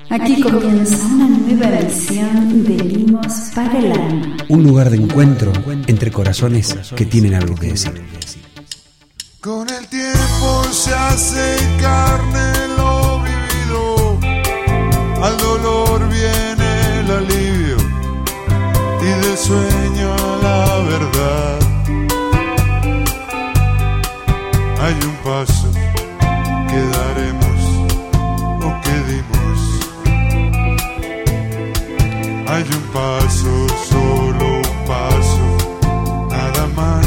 Aquí comienza una nueva edición de Mimos para el Alma. Un lugar de encuentro entre corazones que tienen algo que decir. Con el tiempo se hace carne lo vivido, al dolor viene el alivio y del sueño a la verdad. Hay un paso que daremos o que dimos. Hay un paso, solo un paso, nada más.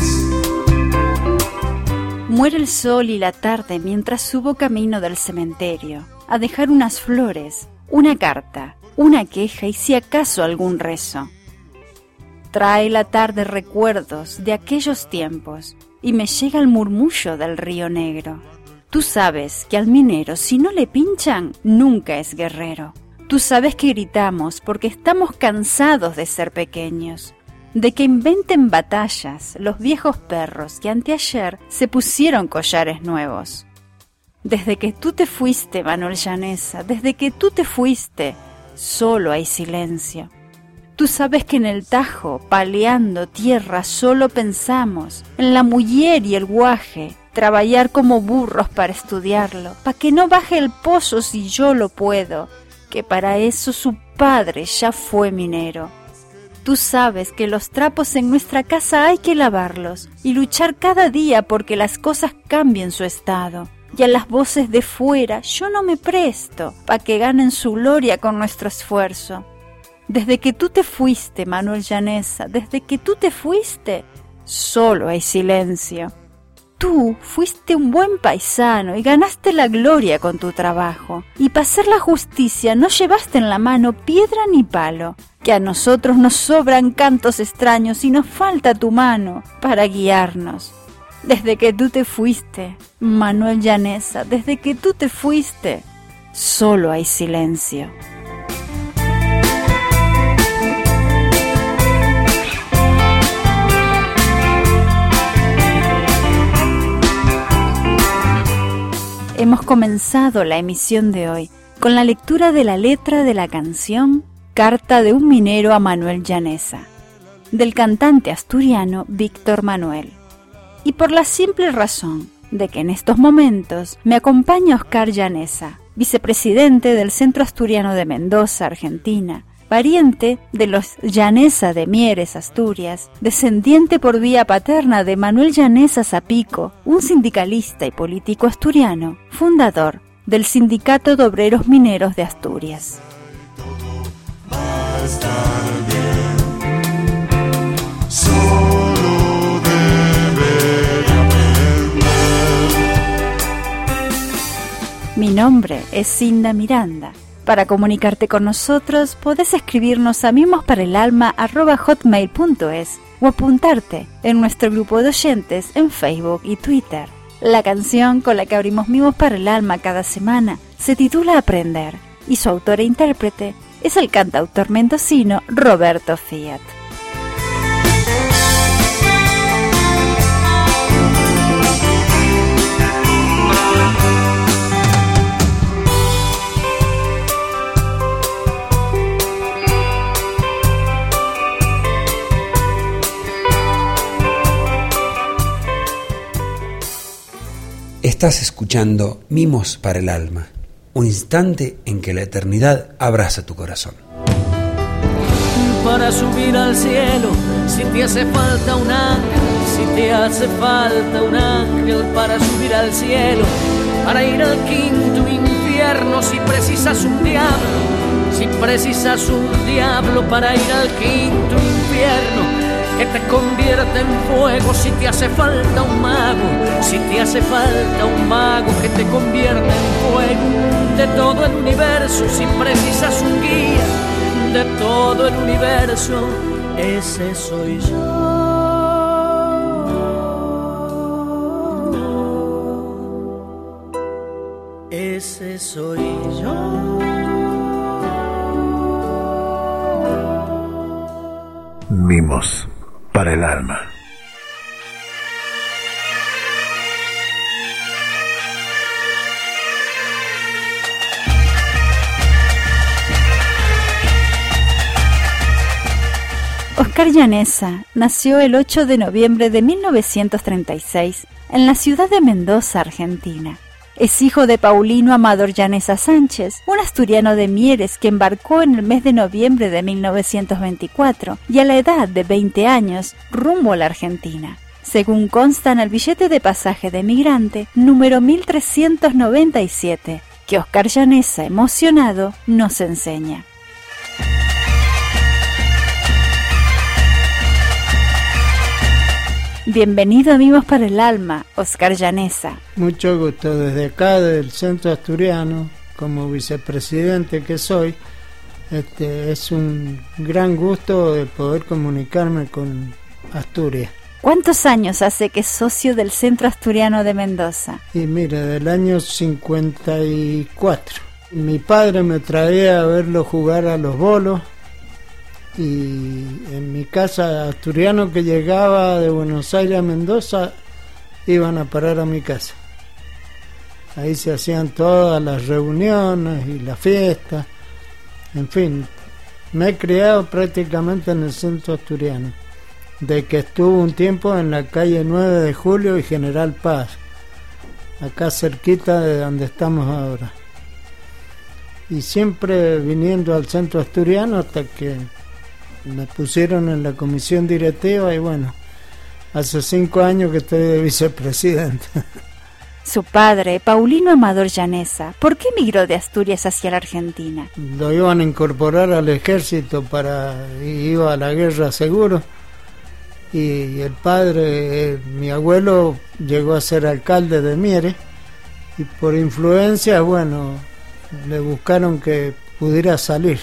Muere el sol y la tarde mientras subo camino del cementerio, a dejar unas flores, una carta, una queja y si acaso algún rezo. Trae la tarde recuerdos de aquellos tiempos y me llega el murmullo del río Negro. Tú sabes que al minero si no le pinchan nunca es guerrero. Tú sabes que gritamos porque estamos cansados de ser pequeños, de que inventen batallas los viejos perros que anteayer se pusieron collares nuevos. Desde que tú te fuiste, Manuel Llaneza, desde que tú te fuiste, solo hay silencio. Tú sabes que en el Tajo, paleando tierra, solo pensamos en la muller y el guaje, traballar como burros para estudiarlo, pa' que no baje el pozo si yo lo puedo, que para eso su padre ya fue minero. Tú sabes que los trapos en nuestra casa hay que lavarlos y luchar cada día porque las cosas cambien su estado. Y a las voces de fuera yo no me presto pa' que ganen su gloria con nuestro esfuerzo. Desde que tú te fuiste, Manuel Llaneza, desde que tú te fuiste, solo hay silencio. Tú fuiste un buen paisano y ganaste la gloria con tu trabajo. Y para hacer la justicia no llevaste en la mano piedra ni palo, que a nosotros nos sobran cantos extraños y nos falta tu mano para guiarnos. Desde que tú te fuiste, Manuel Llaneza, desde que tú te fuiste, solo hay silencio. Hemos comenzado la emisión de hoy con la lectura de la letra de la canción Carta de un minero a Manuel Llaneza, del cantante asturiano Víctor Manuel. Y por la simple razón de que en estos momentos me acompaña Oscar Llaneza, vicepresidente del Centro Asturiano de Mendoza, Argentina, pariente de los Llaneza de Mieres, Asturias, descendiente por vía paterna de Manuel Llaneza Zapico, un sindicalista y político asturiano, fundador del Sindicato de Obreros Mineros de Asturias. Todo va a estar bien, solo debería aprender. Mi nombre es Cinda Miranda. Para comunicarte con nosotros, podés escribirnos a mimosparaelalma@hotmail.es o apuntarte en nuestro grupo de oyentes en Facebook y Twitter. La canción con la que abrimos Mimos para el Alma cada semana se titula Aprender y su autor e intérprete es el cantautor mendocino Roberto Fiat. Estás escuchando Mimos para el Alma, un instante en que la eternidad abraza tu corazón. Para subir al cielo, si te hace falta un ángel, si te hace falta un ángel para subir al cielo, para ir al quinto infierno, si precisas un diablo para ir al quinto infierno, que te convierte en fuego, si te hace falta un mago, si te hace falta un mago que te convierte en fuego de todo el universo, si precisas un guía de todo el universo, ese soy yo. Ese soy yo. Mimos para el alma. Oscar Llaneza nació el 8 de noviembre de 1936 en la ciudad de Mendoza, Argentina. Es hijo de Paulino Amador Llaneza Sánchez, un asturiano de Mieres que embarcó en el mes de noviembre de 1924 y a la edad de 20 años rumbo a la Argentina. Según consta en el billete de pasaje de migrante número 1397, que Oscar Llaneza, emocionado, nos enseña. Bienvenido a Mimos para el Alma, Oscar Llaneza. Mucho gusto, desde acá del Centro Asturiano, como vicepresidente que soy, es un gran gusto de poder comunicarme con Asturias. ¿Cuántos años hace que es socio del Centro Asturiano de Mendoza? Y mira, del año 54. Mi padre me traía a verlo jugar a los bolos, y en mi casa, asturiano que llegaba de Buenos Aires a Mendoza iban a parar a mi casa. Ahí se hacían todas las reuniones y las fiestas. En fin, me he criado prácticamente en el Centro Asturiano, de que estuve un tiempo en la calle 9 de Julio y General Paz, acá cerquita de donde estamos ahora, y siempre viniendo al Centro Asturiano hasta que me pusieron en la comisión directiva y bueno, hace 5 años que estoy de vicepresidente. Su padre, Paulino Amador Llaneza, ¿por qué emigró de Asturias hacia la Argentina? Lo iban a incorporar al ejército y iba a la guerra seguro, y el padre, mi abuelo, llegó a ser alcalde de Mieres y por influencia, bueno, le buscaron que pudiera salir.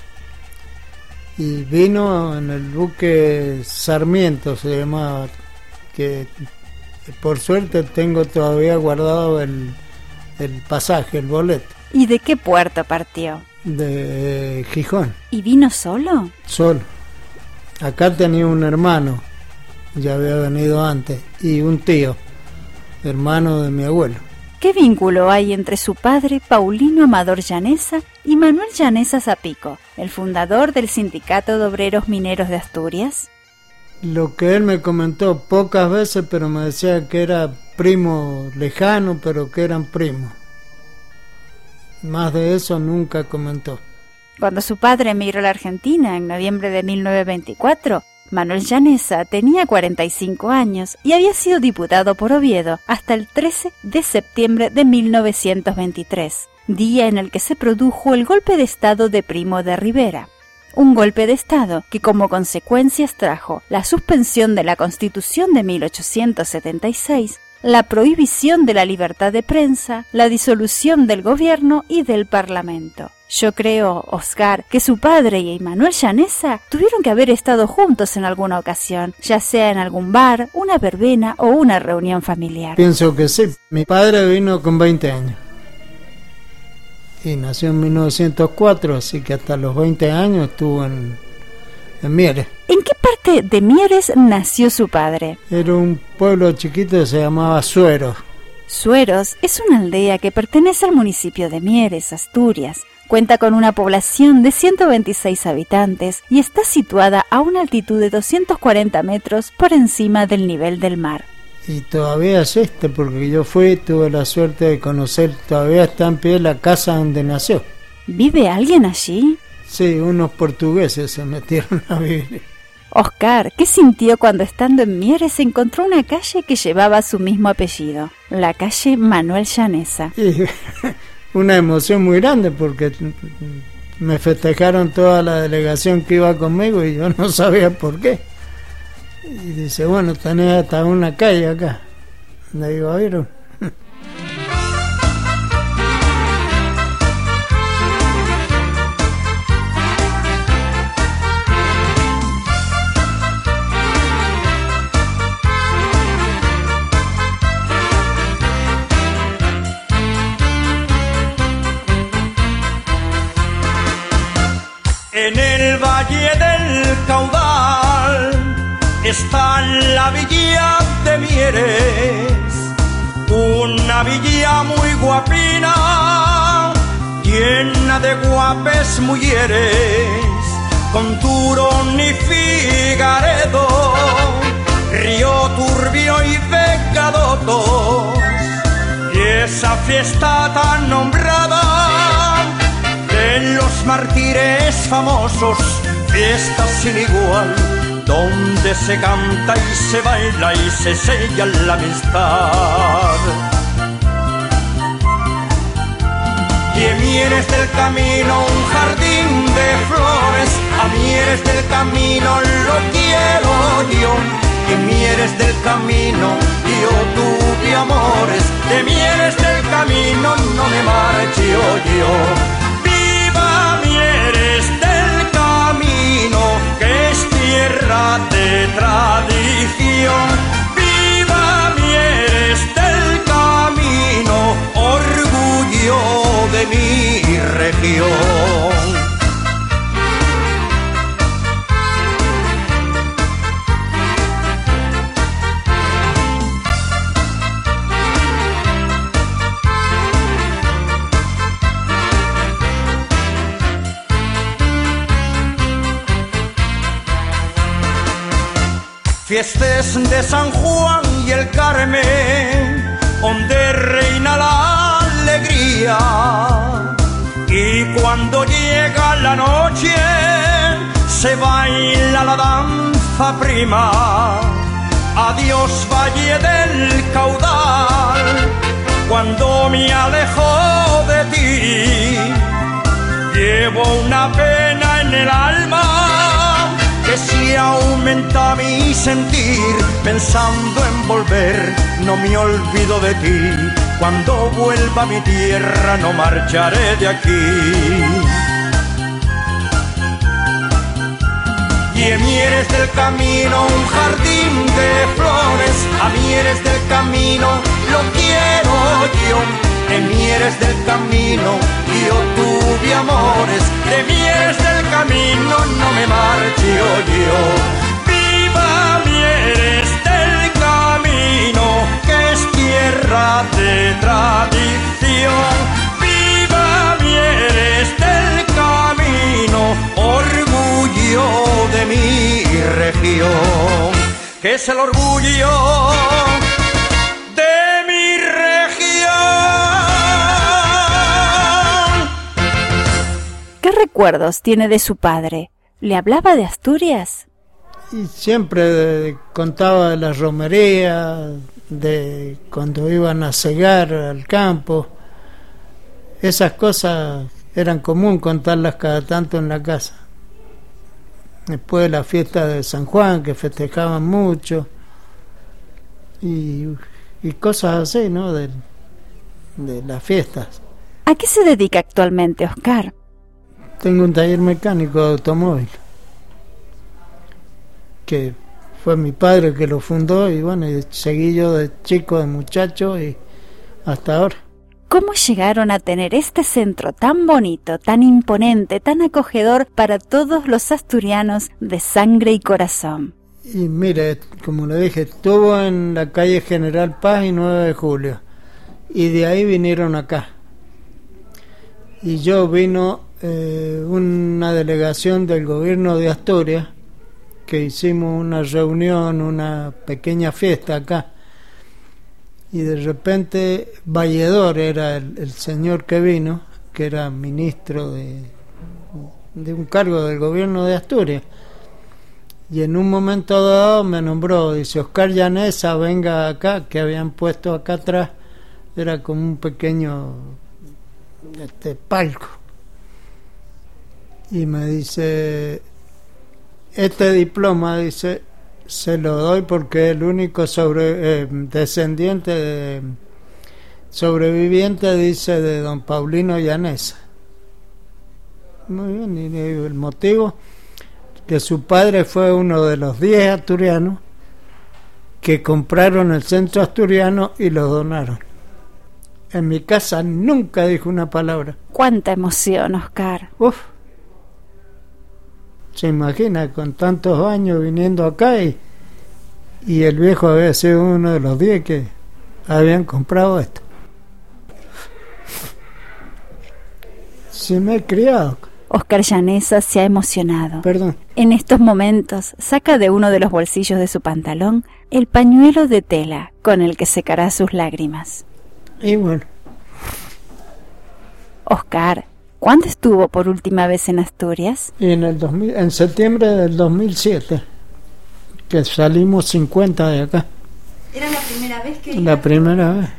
Y vino en el buque Sarmiento, se llamaba, que por suerte tengo todavía guardado el pasaje, el boleto. ¿Y de qué puerto partió? De Gijón. ¿Y vino solo? Solo. Acá tenía un hermano, ya había venido antes, y un tío, hermano de mi abuelo. ¿Qué vínculo hay entre su padre, Paulino Amador Llaneza, y Manuel Llaneza Zapico, el fundador del Sindicato de Obreros Mineros de Asturias? Lo que él me comentó pocas veces, pero me decía que era primo lejano, pero que eran primos. Más de eso nunca comentó. Cuando su padre emigró a la Argentina en noviembre de 1924, Manuel Llaneza tenía 45 años y había sido diputado por Oviedo hasta el 13 de septiembre de 1923, día en el que se produjo el golpe de Estado de Primo de Rivera. Un golpe de Estado que como consecuencias trajo la suspensión de la Constitución de 1876, la prohibición de la libertad de prensa, la disolución del gobierno y del Parlamento. Yo creo, Oscar, que su padre y Manuel Llaneza tuvieron que haber estado juntos en alguna ocasión, ya sea en algún bar, una verbena o una reunión familiar. Pienso que sí. Mi padre vino con 20 años y nació en 1904, así que hasta los 20 años estuvo en Mieres. ¿En qué parte de Mieres nació su padre? Era un pueblo chiquito que se llamaba Sueros. Sueros es una aldea que pertenece al municipio de Mieres, Asturias. Cuenta con una población de 126 habitantes y está situada a una altitud de 240 metros por encima del nivel del mar. Y todavía existe, porque yo tuve la suerte de conocer, todavía está en pie la casa donde nació. ¿Vive alguien allí? Sí, unos portugueses se metieron a vivir. Oscar, ¿qué sintió cuando estando en Mieres encontró una calle que llevaba su mismo apellido? La calle Manuel Llaneza. Y una emoción muy grande porque me festejaron toda la delegación que iba conmigo y yo no sabía por qué. Y dice, bueno, tenés hasta una calle acá. Le digo, ¿vieron? En el Valle del Caudal está la villa de Mieres, una villa muy guapina, llena de guapes mujeres, con Turón y Figaredo, Río Turbio y Becadotos, y esa fiesta tan nombrada de los mártires famosos, fiesta sin igual, donde se canta y se baila y se sella la amistad. Y en Mieres del Camino un jardín de flores, a Mieres del Camino lo quiero yo. Y en Mieres del Camino yo tuve amores, de Mieres del Camino no me marcho yo. ¡Viva Mieres del Camino, que es tierra de tradición! ¡Viva Mieres del Camino, orgullo de mi región! Fiestas de San Juan y el Carmen, donde reina la alegría. Y cuando llega la noche, se baila la danza prima. Adiós Valle del Caudal, cuando me alejo de ti, llevo una pena en el alma que si aumenta mi sentir, pensando en volver, no me olvido de ti. Cuando vuelva a mi tierra no marcharé de aquí. Y en Mieres del Camino un jardín de flores, a Mieres del Camino lo quiero yo. En Mieres del Camino yo tuve amores, de Mieres del Camino no me marcho yo. ¡Viva Mieres del Camino, que es tierra de tradición! ¡Viva Mieres del Camino, orgullo de mi región! Que es el orgullo de mi región. ¿Qué recuerdos tiene de su padre? ¿Le hablaba de Asturias? Y siempre contaba de la romería, de cuando iban a segar al campo. Esas cosas eran común contarlas cada tanto en la casa. Después de la fiesta de San Juan, que festejaban mucho, y cosas así, ¿no? De las fiestas. ¿A qué se dedica actualmente, Oscar? Tengo un taller mecánico de automóvil, que fue mi padre que lo fundó, y bueno, y seguí yo de chico, de muchacho, y hasta ahora. ¿Cómo llegaron a tener este centro tan bonito, tan imponente, tan acogedor para todos los asturianos de sangre y corazón? Y mire, como le dije, estuvo en la calle General Paz y 9 de Julio, y de ahí vinieron acá. Y yo vino una delegación del gobierno de Asturias, que hicimos una reunión, una pequeña fiesta acá, y de repente Valledor era el señor que vino, que era ministro de un cargo del gobierno de Asturias, y en un momento dado me nombró, dice: Oscar Llanesa, venga acá, que habían puesto acá atrás, era como un pequeño palco, y me dice: este diploma, dice, se lo doy porque es el único descendiente sobreviviente, dice, de don Paulino Llanesa. Muy bien, y el motivo, que su padre fue uno de los 10 asturianos que compraron el centro asturiano y lo donaron. En mi casa nunca dijo una palabra. ¡Cuánta emoción, Oscar! Uf. Se imagina, con tantos años viniendo acá, y el viejo había sido uno de los 10 que habían comprado esto. Sí, me he criado Oscar Llaneza se ha emocionado. Perdón. En estos momentos saca de uno de los bolsillos de su pantalón el pañuelo de tela con el que secará sus lágrimas. Y bueno, Oscar, ¿cuándo estuvo por última vez en Asturias? y en septiembre del 2007, que salimos 50 de acá. ¿Era la primera vez que La primera vez.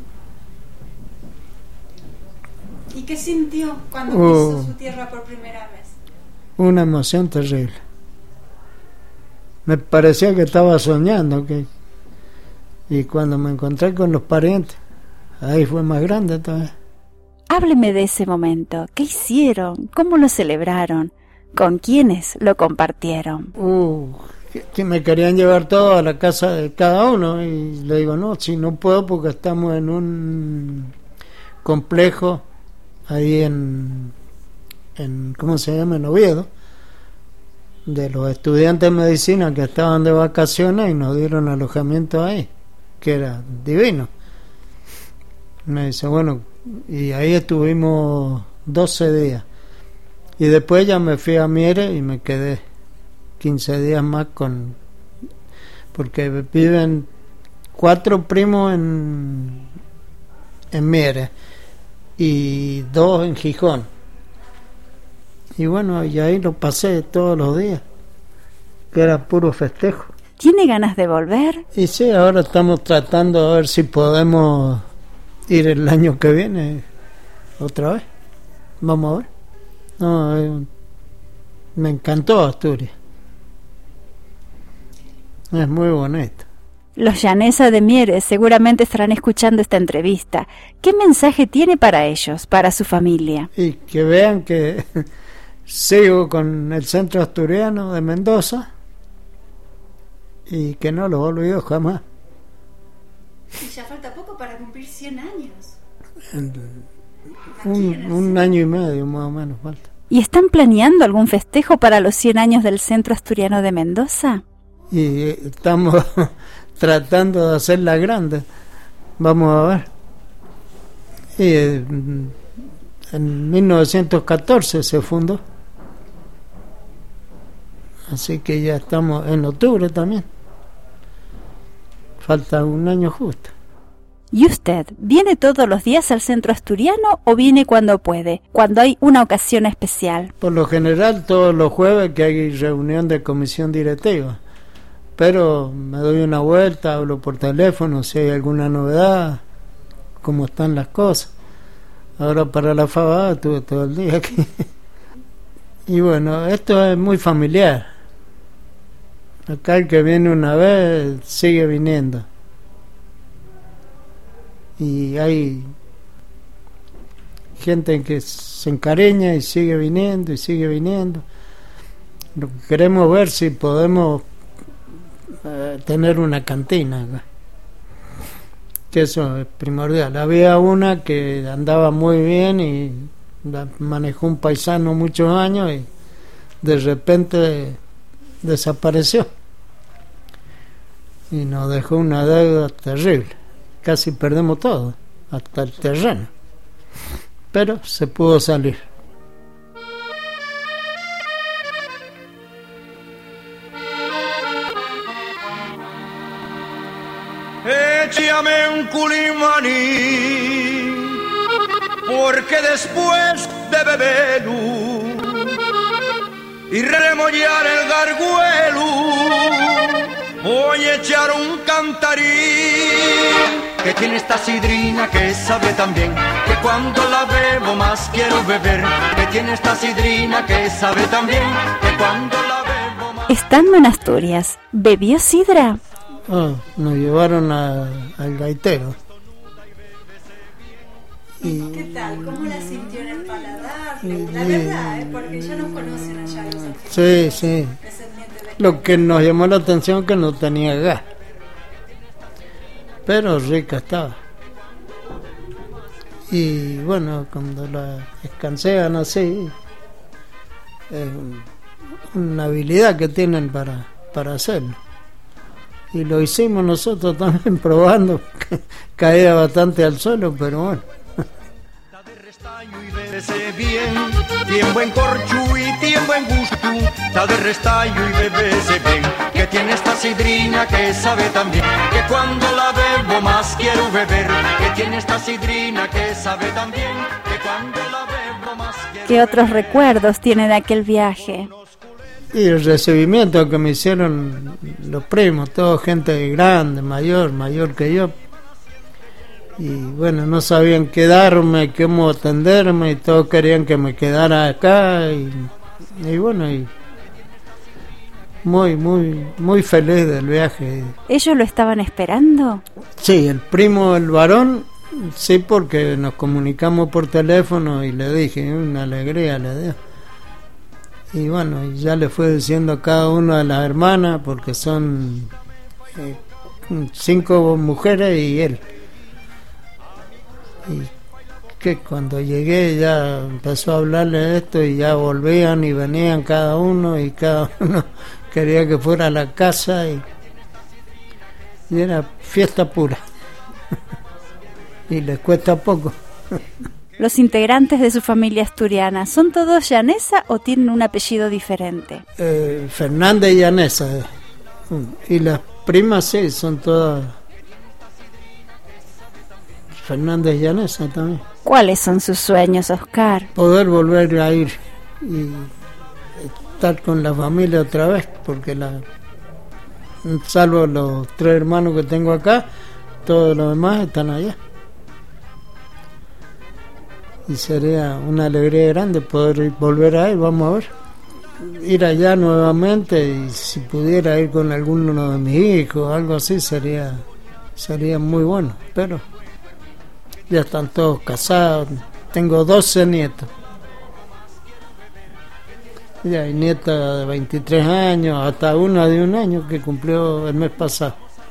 ¿Y qué sintió cuando pisó su tierra por primera vez? Una emoción terrible. Me parecía que estaba soñando. Y cuando me encontré con los parientes, ahí fue más grande todavía. Hábleme de ese momento. ¿Qué hicieron? ¿Cómo lo celebraron? ¿Con quiénes lo compartieron? Que me querían llevar todo a la casa de cada uno. Y le digo, no, si no puedo porque estamos en un complejo ahí en ¿cómo se llama? En Oviedo, de los estudiantes de medicina que estaban de vacaciones y nos dieron alojamiento ahí, que era divino. Me dice, bueno, y ahí estuvimos 12 días. Y después ya me fui a Mieres y me quedé 15 días más porque viven 4 primos en Mieres y 2 en Gijón. Y bueno, y ahí lo pasé todos los días, que era puro festejo. ¿Tiene ganas de volver? Y sí, ahora estamos tratando a ver si podemos ir el año que viene otra vez. Vamos a ver. No, me encantó Asturias. Es muy bonito. Los Llaneza de Mieres seguramente estarán escuchando esta entrevista. ¿Qué mensaje tiene para ellos, para su familia? Y que vean que sigo con el Centro Asturiano de Mendoza y que no lo olvido jamás. Y ya falta poco para cumplir 100 años. Un año y medio más o menos falta. ¿Y están planeando algún festejo para los 100 años del Centro Asturiano de Mendoza? Y estamos tratando de hacerla grande. Vamos a ver. Y en 1914 se fundó. Así que ya estamos en octubre también. Falta un año justo. ¿Y usted viene todos los días al Centro Asturiano o viene cuando puede, cuando hay una ocasión especial? Por lo general todos los jueves que hay reunión de comisión directiva. Pero me doy una vuelta, hablo por teléfono si hay alguna novedad, cómo están las cosas. Ahora para la fabada estuve todo el día aquí. Y bueno, esto es muy familiar. Acá el que viene una vez sigue viniendo. Y hay gente que se encariña y sigue viniendo y sigue viniendo. Lo que queremos ver si podemos tener una cantina acá, que eso es primordial. Había una que andaba muy bien y la manejó un paisano muchos años y de repente desapareció y nos dejó una deuda terrible. Casi perdemos todo, hasta el terreno, pero se pudo salir. Échame un culimaní, porque después de beberlo y remollar el garguelo, voy a echar un cantarín que tiene esta sidrina que sabe tan bien, que cuando la bebo más quiero beber, que tiene esta sidrina que sabe tan bien, que cuando la bebo más... Estando en Asturias, ¿bebió sidra? Nos llevaron al gaitero. ¿Qué tal? ¿Cómo la sintió en el paladar? La verdad, porque ya nos conocen allá los argentinos. Sí, sí. Lo que nos llamó la atención es que no tenía gas, pero rica estaba. Y bueno, cuando la escansean así, es una habilidad que tienen para hacerlo. Y lo hicimos nosotros también probando, caía bastante al suelo, pero bueno. Bébese bien, bien buen corchu y bien buen gusto, tal de restallo y bébese bien, que tiene esta sidrina que sabe tan bien, que cuando la bebo más quiero beber, que tiene esta sidrina que sabe tan bien, que cuando la bebo más quiero ¿Qué otros beber. recuerdos tiene de aquel viaje? Y el recibimiento que me hicieron los primos, toda gente grande, mayor que yo. Y bueno, no sabían qué darme, cómo atenderme, y todos querían que me quedara acá. Y bueno, y muy feliz del viaje. ¿Ellos lo estaban esperando? Sí, el primo, el varón, sí, porque nos comunicamos por teléfono y le dije, una alegría le dio. Y bueno, y ya le fui diciendo a cada una de las hermanas, porque son 5 mujeres y él. Y que cuando llegué ya empezó a hablarle de esto y ya volvían y venían cada uno y cada uno quería que fuera a la casa y era fiesta pura. Y les cuesta poco. ¿Los integrantes de su familia asturiana son todos llanesa o tienen un apellido diferente? Fernández y Llanesa. Y las primas sí, son todas Fernández y Llanesa también. ¿Cuáles son sus sueños, Oscar? Poder volver a ir y estar con la familia otra vez, porque salvo los 3 hermanos que tengo acá, todos los demás están allá. Y sería una alegría grande poder volver ahí, vamos a ver. Ir allá nuevamente y si pudiera ir con alguno de mis hijos, algo así, sería muy bueno. Pero ya están todos casados, tengo 12 nietos. Ya hay nieta de 23 años, hasta una de 1 año que cumplió el mes pasado.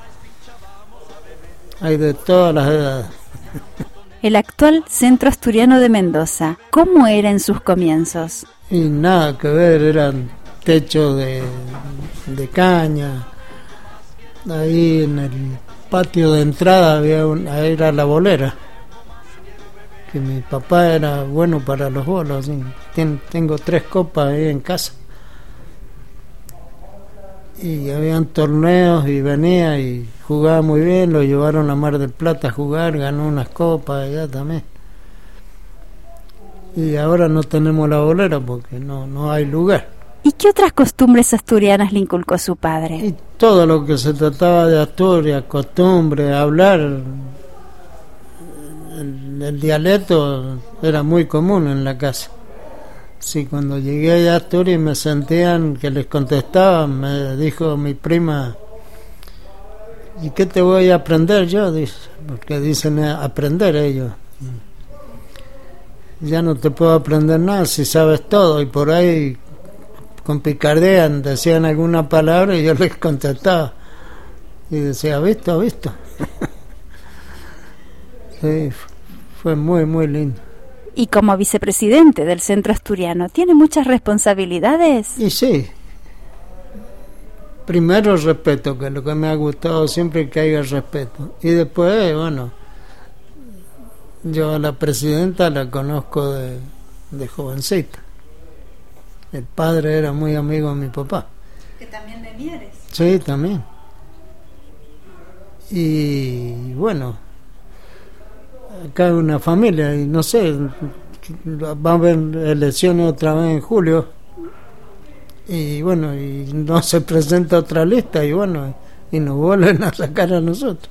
Hay de todas las edades. El actual Centro Asturiano de Mendoza, ¿cómo era en sus comienzos? Y nada que ver, eran techos de caña. Ahí en el patio de entrada era la bolera, que mi papá era bueno para los bolos. ¿Sí? Tengo 3 copas ahí en casa. Y habían torneos y venía y jugaba muy bien, lo llevaron a Mar del Plata a jugar, ganó unas copas allá también. Y ahora no tenemos la bolera porque no hay lugar. ¿Y qué otras costumbres asturianas le inculcó su padre? Y todo lo que se trataba de Asturias, costumbre, hablar, el dialecto era muy común en la casa. Sí, cuando llegué allá a Asturias y me sentían que les contestaban, me dijo mi prima, ¿y qué te voy a aprender yo? Dice, porque dicen aprender ellos. Ya no te puedo aprender nada si sabes todo. Y por ahí con picardía decían alguna palabra y yo les contestaba. Y decía, ¿visto? Sí, fue muy lindo. Y como vicepresidente del Centro Asturiano, ¿tiene muchas responsabilidades? Y sí. Primero respeto, que es lo que me ha gustado siempre, que haya respeto. Y después, bueno, yo a la presidenta la conozco de jovencita. El padre era muy amigo de mi papá. ¿Que también de Mieres? Sí, también. Y bueno, acá hay una familia y no sé, va a haber elecciones otra vez en julio y bueno, y no se presenta otra lista y bueno, y nos vuelven a sacar a nosotros.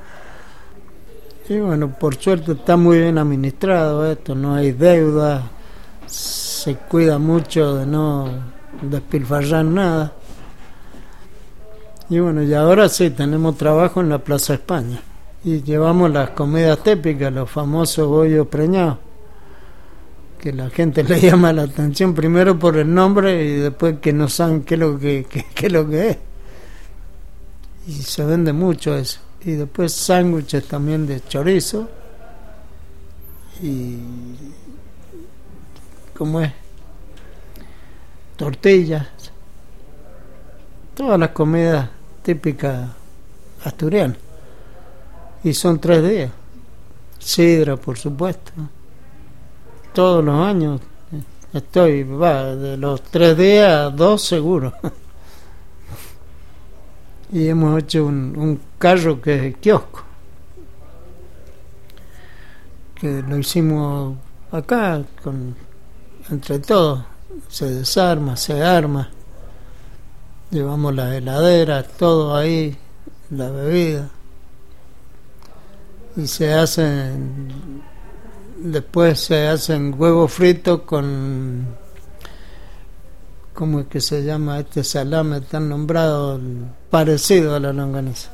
Y bueno, por suerte está muy bien administrado esto, no hay deuda, se cuida mucho de no despilfarrar nada. Y bueno, y ahora sí, tenemos trabajo en la Plaza España. Y llevamos las comidas típicas, los famosos bollos preñados, que la gente le llama la atención primero por el nombre y después que no saben qué es lo que es. Y se vende mucho eso. Y después sándwiches también de chorizo. Y ¿cómo es? Tortillas. Todas las comidas típicas asturianas. Y son 3 días. Sidra, por supuesto. todos los años estoy, de los 3 días, 2 seguro. Y hemos hecho un carro que es kiosco, que lo hicimos acá entre todos. Se desarma, se arma, llevamos las heladeras, todo ahí, la bebida, y después se hacen huevos fritos con, ¿cómo es que se llama este salame tan nombrado? Parecido a la longaniza.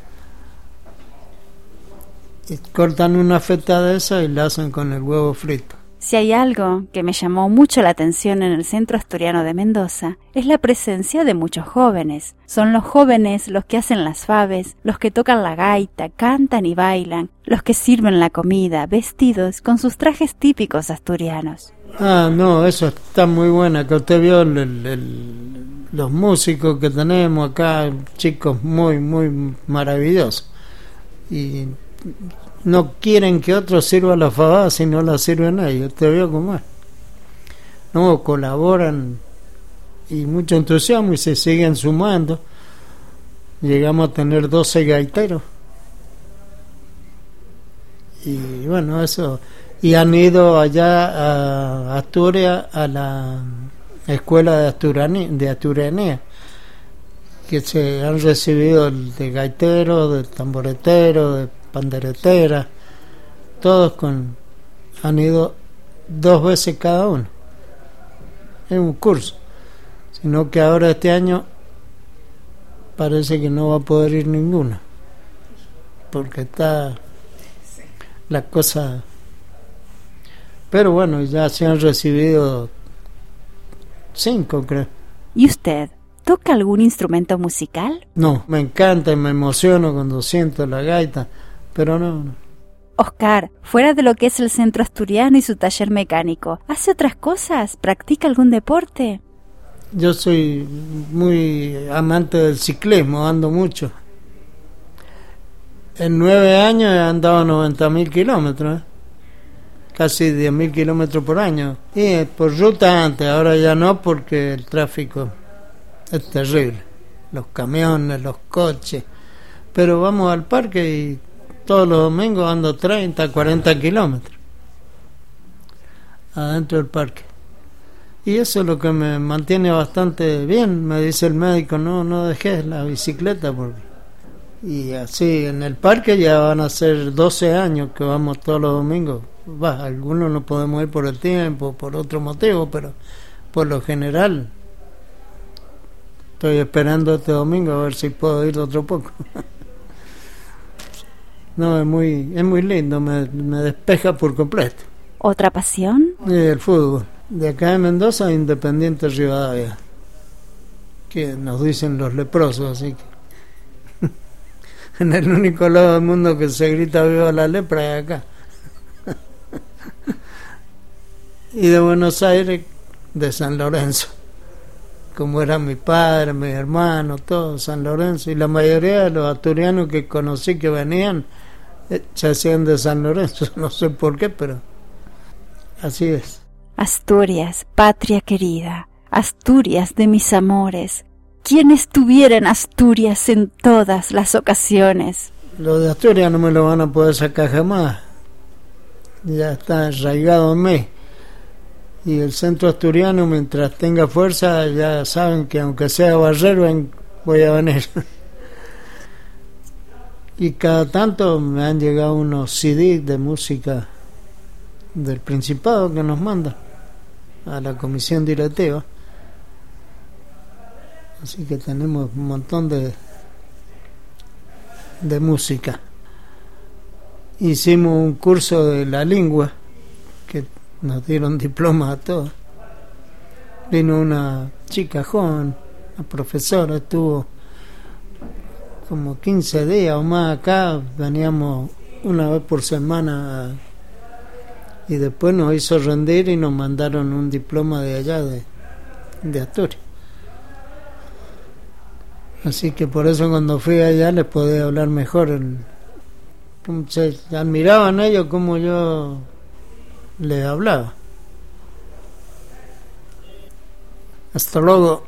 Y cortan una feta de esa y la hacen con el huevo frito. Si hay algo que me llamó mucho la atención en el Centro Asturiano de Mendoza, es la presencia de muchos jóvenes. Son los jóvenes los que hacen las faves, los que tocan la gaita, cantan y bailan, los que sirven la comida, vestidos con sus trajes típicos asturianos. No, eso está muy buena, que usted vio los músicos que tenemos acá, chicos muy, muy maravillosos. Y no quieren que otros sirvan la fabada si no la sirven ellos. Usted vio cómo es. No, colaboran y mucho entusiasmo y se siguen sumando. Llegamos a tener 12 gaiteros. Y bueno, eso. Y han ido allá a Asturias a la escuela de asturianía, que se han recibido de gaitero, de tamboretero, de panderetera, todos han ido 2 veces cada uno. Es un curso, sino que ahora este año parece que no va a poder ir ninguno, porque está la cosa. Pero bueno, ya se han recibido 5, creo. ¿Y usted toca algún instrumento musical? No, me encanta y me emociono cuando siento la gaita, pero no. Oscar, fuera de lo que es el Centro Asturiano y su taller mecánico, ¿hace otras cosas? ¿Practica algún deporte? Yo soy muy amante del ciclismo, ando mucho. En 9 años he andado 90.000 kilómetros, casi 10.000 kilómetros por año. Y por ruta antes, ahora ya no, porque el tráfico es terrible. Los camiones, los coches. Pero vamos al parque y todos los domingos ando 30, 40 kilómetros adentro del parque. Y eso es lo que me mantiene bastante bien. Me dice el médico, no dejes la bicicleta. Y así en el parque ya van a ser 12 años que vamos todos los domingos. Algunos no podemos ir por el tiempo, por otro motivo, pero por lo general estoy esperando este domingo a ver si puedo ir otro poco. No, es muy lindo, me despeja por completo. ¿Otra pasión? El fútbol. De acá en Mendoza, Independiente Rivadavia, que nos dicen los leprosos, así que en el único lado del mundo que se grita viva la lepra es acá. Y de Buenos Aires, de San Lorenzo, como era mi padre, mi hermano, todo San Lorenzo, y la mayoría de los asturianos que conocí que venían se hacían de San Lorenzo, no sé por qué, pero así es. Asturias, patria querida, Asturias de mis amores, ¿quién estuviera en Asturias en todas las ocasiones? Lo de Asturias no me lo van a poder sacar jamás, ya está arraigado en mí. Y el Centro Asturiano, mientras tenga fuerza, ya saben que aunque sea barrero, voy a venir. Y cada tanto me han llegado unos CD de música del Principado que nos mandan a la comisión directiva. Así que tenemos un montón de música. Hicimos un curso de la lengua que nos dieron diplomas a todos. Vino una chica joven, una profesora, estuvo como 15 días o más acá, veníamos una vez por semana y después nos hizo rendir y nos mandaron un diploma de allá de Asturias. Así que por eso cuando fui allá les podía hablar mejor. Se admiraban ellos como yo les hablaba. Hasta luego.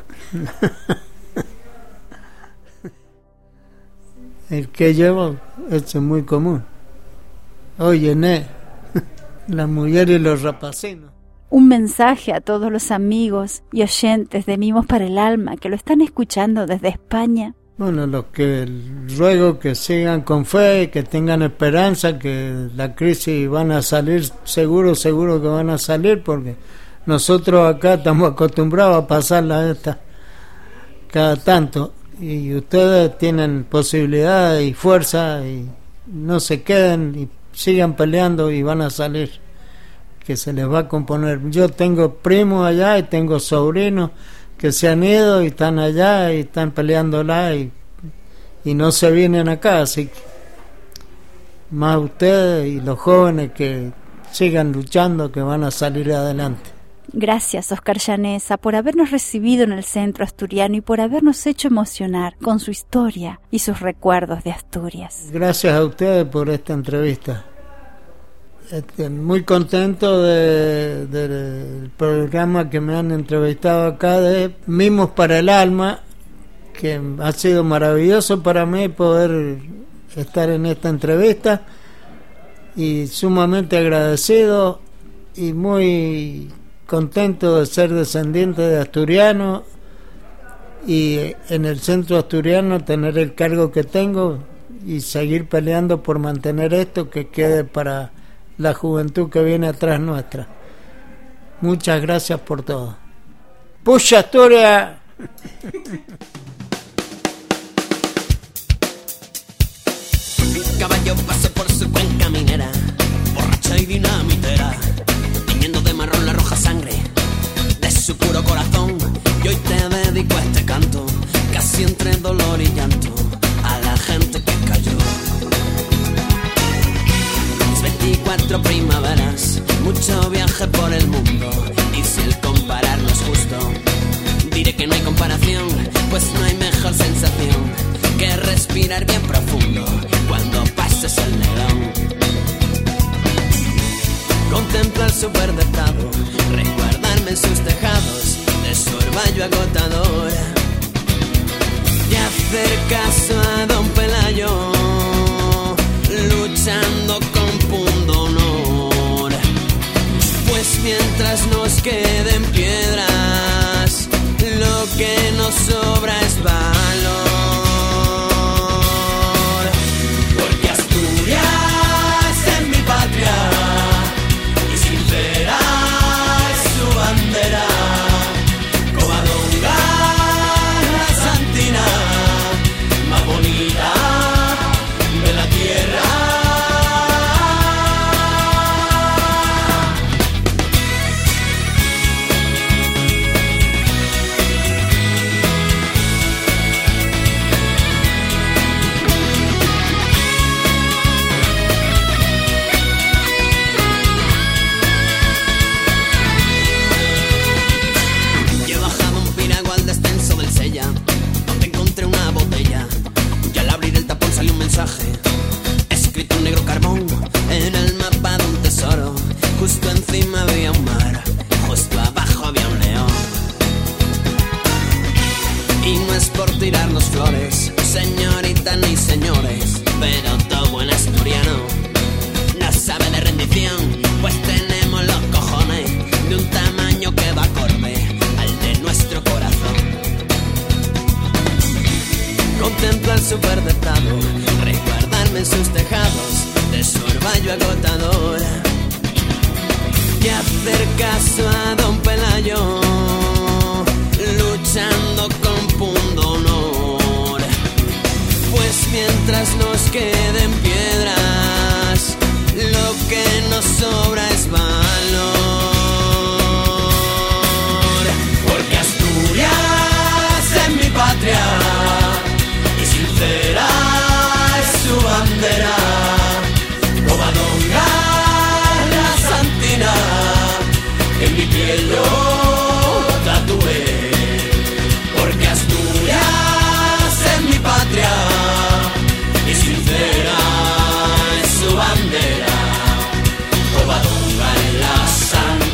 El que llevo, es muy común. Oye, la mujer y los rapacinos. Un mensaje a todos los amigos y oyentes de Mimos para el Alma que lo están escuchando desde España. Bueno, los que ruego que sigan con fe, que tengan esperanza, que la crisis van a salir, seguro que van a salir, porque nosotros acá estamos acostumbrados a pasarla esta cada tanto, y ustedes tienen posibilidad y fuerza, y no se queden y sigan peleando y van a salir, que se les va a componer. Yo tengo primos allá y tengo sobrinos que se han ido y están allá y están peleándola y no se vienen acá, así que más ustedes y los jóvenes que sigan luchando, que van a salir adelante. Gracias, Oscar Llaneza, por habernos recibido en el centro asturiano y por habernos hecho emocionar con su historia y sus recuerdos de Asturias. Gracias a ustedes por esta entrevista. Muy contento del programa que me han entrevistado acá de Mimos para el Alma, que ha sido maravilloso para mí poder estar en esta entrevista, y sumamente agradecido y muy contento de ser descendiente de asturiano y en el centro asturiano tener el cargo que tengo y seguir peleando por mantener esto que quede para la juventud que viene atrás nuestra. Muchas gracias por todo. ¡Pucha Asturias! Un caballo pasó por su cuenca minera, borracha y dinamitera, tiñendo de marrón la roja sangre de su puro corazón. Y hoy te dedico a este canto, casi entre dolor y llanto, a la gente que cayó. 24 primaveras, mucho viaje por el mundo, y si el comparar no es justo, diré que no hay comparación, pues no hay mejor sensación que respirar bien profundo cuando pases el Nerón. Contemplar su verde estado, resguardarme en sus tejados de su orvallo agotador, y hacer caso a don Pelayo, luchando con pundonor, pues mientras nos queden piedras, lo que nos sobra es valor. Porque Asturias es mi patria y sincera es su bandera. Covadonga, la santina más bonita de la tierra. Donde encontré una botella y al abrir el tapón salió un mensaje escrito en negro carbón en el mapa de un tesoro. Justo encima había un mar, justo abajo había un león. Y no es por tirarnos flores, señoritas ni señores, pero todo buen asturiano no sabe de rendición, pues tenemos los cojones de un tamaño que va acorde al de nuestro corazón. Contemplar su verde estado, resguardarme en sus tejados de su orvallo agotador, y hacer caso a don Pelayo, luchando con pundonor, pues mientras nos queden piedras, lo que nos sobra es valor. Porque Asturias es mi patria, sincera es su bandera. Covadonga, la santina, que en mi piel yo tatué. Porque Asturias es mi patria y sincera es su bandera. Covadonga en la santina.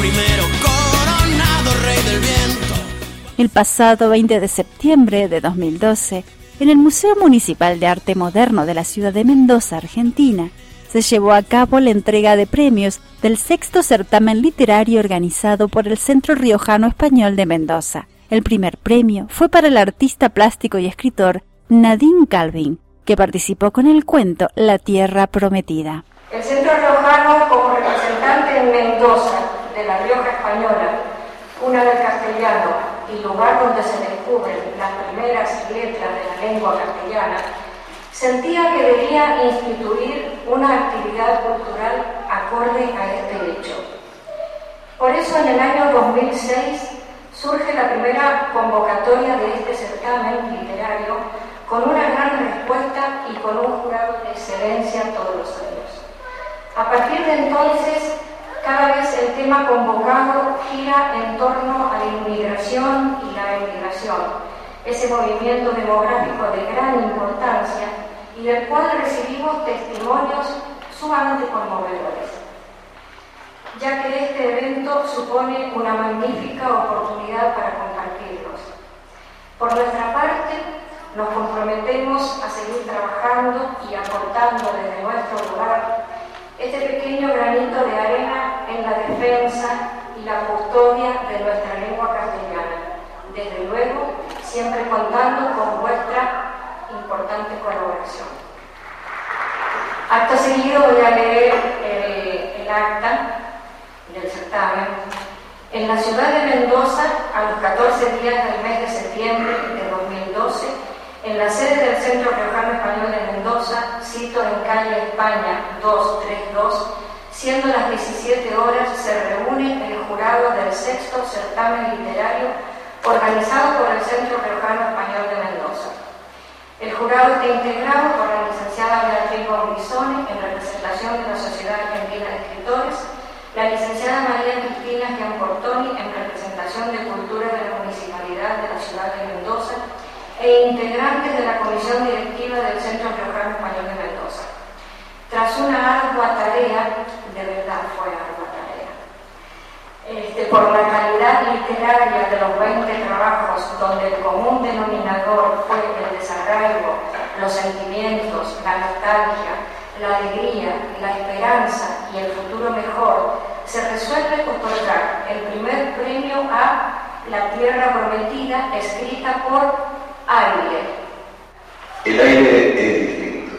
primero, coronado rey del viento. El pasado 20 de septiembre de 2012, en el Museo Municipal de Arte Moderno de la ciudad de Mendoza, Argentina, se llevó a cabo la entrega de premios del 6º certamen literario organizado por el Centro Riojano Español de Mendoza. El primer premio fue para el artista plástico y escritor Nadine Calvin, que participó con el cuento La Tierra Prometida. El Centro Riojano, como representante en Mendoza de la Rioja Española, cuna del castellano y lugar donde se descubren las primeras letras de la lengua castellana, sentía que debía instituir una actividad cultural acorde a este hecho. Por eso, en el año 2006 surge la primera convocatoria de este certamen literario con una gran respuesta y con un jurado de excelencia todos los años. A partir de entonces, cada vez el tema convocado gira en torno a la inmigración y la emigración, ese movimiento demográfico de gran importancia y del cual recibimos testimonios sumamente conmovedores, ya que este evento supone una magnífica oportunidad para compartirlos. Por nuestra parte, nos comprometemos a seguir trabajando y aportando desde nuestro lugar este pequeño granito de arena en la defensa y la custodia de nuestra lengua castellana, desde luego siempre contando con vuestra importante colaboración. Acto seguido voy a leer el acta del certamen. En la ciudad de Mendoza, a los 14 días del mes de septiembre de 2012, en la sede del Centro Riojano Español de Mendoza, cito en calle España 232, siendo las 17 horas, se reúne el jurado del 6º certamen literario organizado por el Centro Riojano Español de Mendoza. El jurado está integrado por la licenciada Beatriz Bombisone en representación de la Sociedad Argentina de Escritores, la licenciada María Cristina Gianportoni en representación de Cultura de la Municipalidad de la ciudad de Mendoza e integrantes de la Comisión Directiva del Centro Riojano Español de Mendoza. Tras una ardua tarea, de verdad fue ardua tarea, por la calidad literaria de los 20 trabajos donde el común denominador fue el desarraigo, los sentimientos, la nostalgia, la alegría, la esperanza y el futuro mejor, se resuelve otorgar el primer premio a La Tierra Prometida, escrita por Aire. El aire es distinto.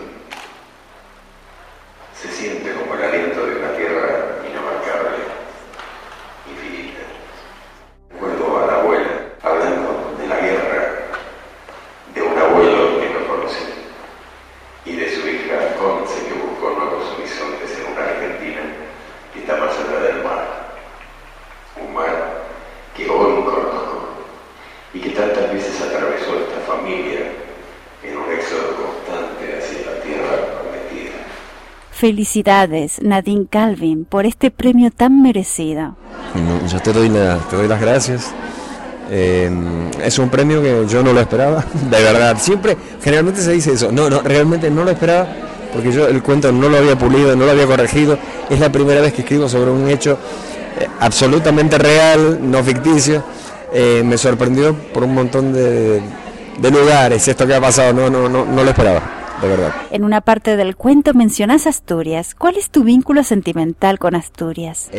Se siente como el aliento de una tierra inabarcable, infinita. Recuerdo a la abuela hablando de la guerra, de un abuelo que no conocí, y de su hija Conce, que buscó nuevos horizontes en una Argentina que está más allá del mar. Un mar que hoy conozco y que tantas veces atravesó esta familia en un éxodo constante hacia la tierra prometida. Felicidades, Nadine Calvin, por este premio tan merecido. Yo te doy las gracias. Es un premio que yo no lo esperaba, de verdad. Generalmente se dice eso. No, realmente no lo esperaba, porque yo el cuento no lo había pulido, no lo había corregido. Es la primera vez que escribo sobre un hecho absolutamente real, no ficticio. Me sorprendió por un montón de lugares. Esto que ha pasado no lo esperaba, de verdad. En una parte del cuento mencionás Asturias. ¿Cuál es tu vínculo sentimental con Asturias?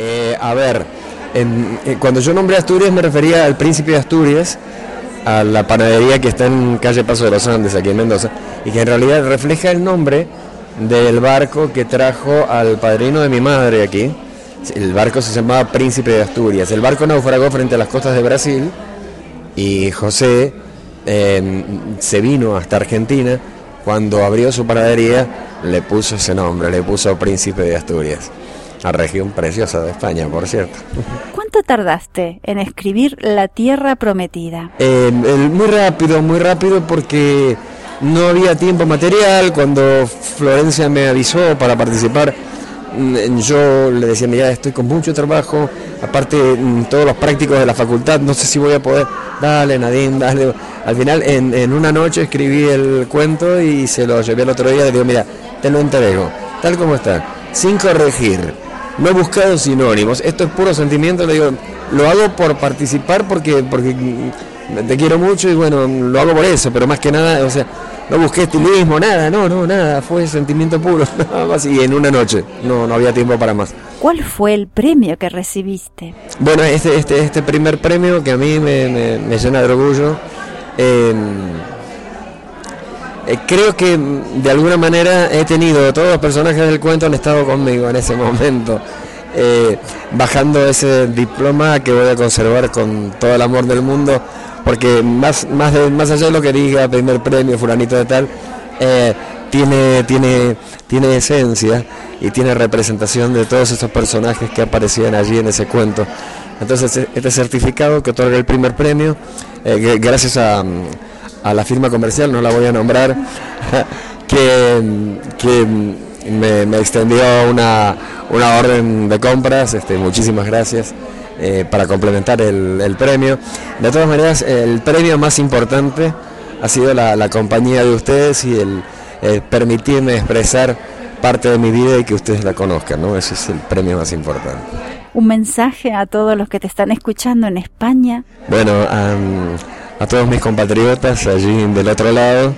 Cuando yo nombré Asturias me refería al Príncipe de Asturias, a la panadería que está en calle Paso de los Andes, aquí en Mendoza, y que en realidad refleja el nombre del barco que trajo al padrino de mi madre aquí. El barco se llamaba Príncipe de Asturias. El barco naufragó frente a las costas de Brasil y José se vino hasta Argentina. Cuando abrió su panadería le puso ese nombre, le puso Príncipe de Asturias, a región preciosa de España, por cierto. ¿Cuánto tardaste en escribir La Tierra Prometida? Muy rápido porque no había tiempo material. Cuando Florencia me avisó para participar, yo le decía, mira, estoy con mucho trabajo, aparte todos los prácticos de la facultad, no sé si voy a poder. Dale, Nadine, dale. Al final, en una noche escribí el cuento y se lo llevé al otro día. Le digo, mira, te lo entrego, tal como está, sin corregir, no he buscado sinónimos, esto es puro sentimiento, le digo, lo hago por participar porque te quiero mucho y bueno, lo hago por eso, pero más que nada, o sea, no busqué estilismo, nada, fue sentimiento puro, nada más, y en una noche, no había tiempo para más. ¿Cuál fue el premio que recibiste? Bueno, este primer premio que a mí me llena de orgullo, creo que de alguna manera he tenido, todos los personajes del cuento han estado conmigo en ese momento, bajando ese diploma que voy a conservar con todo el amor del mundo, porque más allá de lo que diga primer premio, fulanito de tal, tiene esencia y tiene representación de todos esos personajes que aparecían allí en ese cuento. Entonces este certificado que otorga el primer premio, gracias a la firma comercial, no la voy a nombrar, que me extendió una orden de compras, muchísimas gracias, para complementar el premio. De todas maneras, el premio más importante ha sido la compañía de ustedes y el permitirme expresar parte de mi vida y que ustedes la conozcan, ¿no? Ese es el premio más importante. Un mensaje a todos los que te están escuchando en España. Bueno, a todos mis compatriotas allí del otro lado,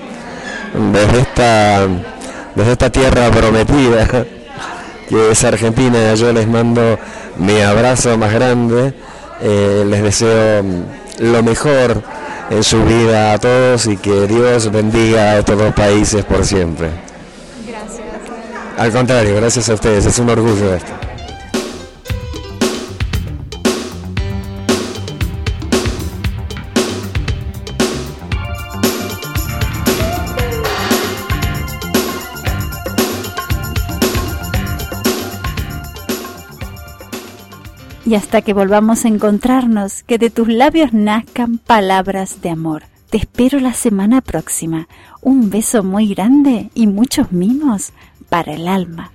desde esta tierra prometida que es Argentina, yo les mando mi abrazo más grande, les deseo lo mejor en su vida a todos y que Dios bendiga a estos dos países por siempre. Gracias. Al contrario, gracias a ustedes, es un orgullo esto. Y hasta que volvamos a encontrarnos, que de tus labios nazcan palabras de amor. Te espero la semana próxima. Un beso muy grande y muchos mimos para el alma.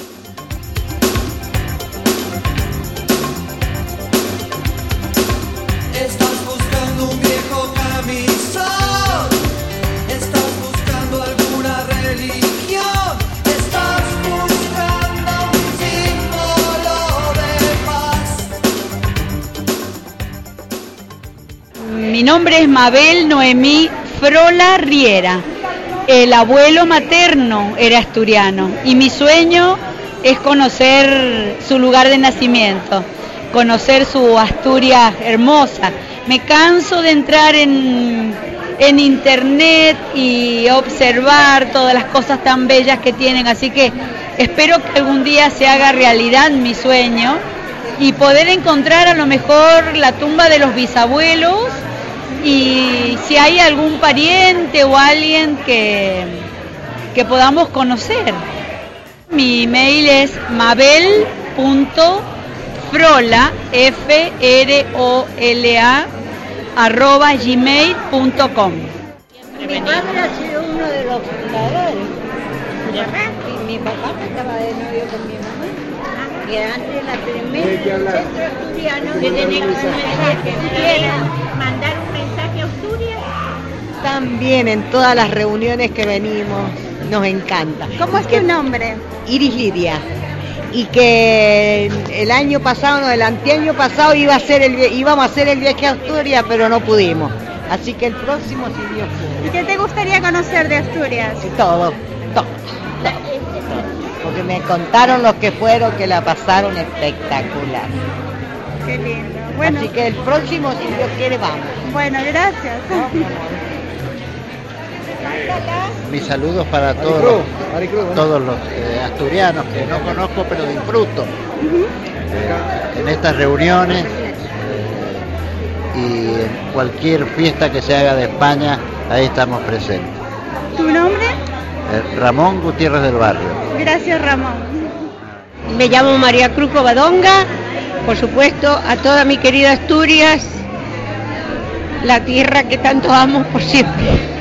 Estás buscando un viejo camisón, estás buscando alguna religión, estás buscando un símbolo de paz. Mi nombre es Mabel Noemí Frola Riera. El abuelo materno era asturiano y mi sueño es conocer su lugar de nacimiento, conocer su Asturias hermosa. Me canso de entrar en internet y observar todas las cosas tan bellas que tienen, así que espero que algún día se haga realidad mi sueño y poder encontrar a lo mejor la tumba de los bisabuelos y si hay algún pariente o alguien que podamos conocer. Mi email es mabel.frola, F-R-O-L-A, @gmail.com. Mi padre ha sido uno de los fundadores. Mi papá estaba de novio con mi mamá. Que antes la primera centro asturiano que tenía un mensaje. ¿Quiera mandar un mensaje a Asturias? También en todas las reuniones que venimos, nos encanta. ¿Cómo es tu nombre? Iris Lidia. Y que el año pasado, no, el anteaño pasado íbamos a hacer el viaje a Asturias, pero no pudimos. Así que el próximo, si Dios quiere. ¿Y qué te gustaría conocer de Asturias? Todo. Porque me contaron los que fueron que la pasaron espectacular. Qué lindo. Bueno. Así que el próximo, si Dios quiere, vamos. Bueno, gracias. Mis saludos para todos los asturianos que no conozco pero disfruto en estas reuniones y en cualquier fiesta que se haga de España, ahí estamos presentes. ¿Tu nombre? Ramón Gutiérrez del Barrio. Gracias, Ramón. Me llamo María Cruz Covadonga, por supuesto a toda mi querida Asturias, la tierra que tanto amo por siempre.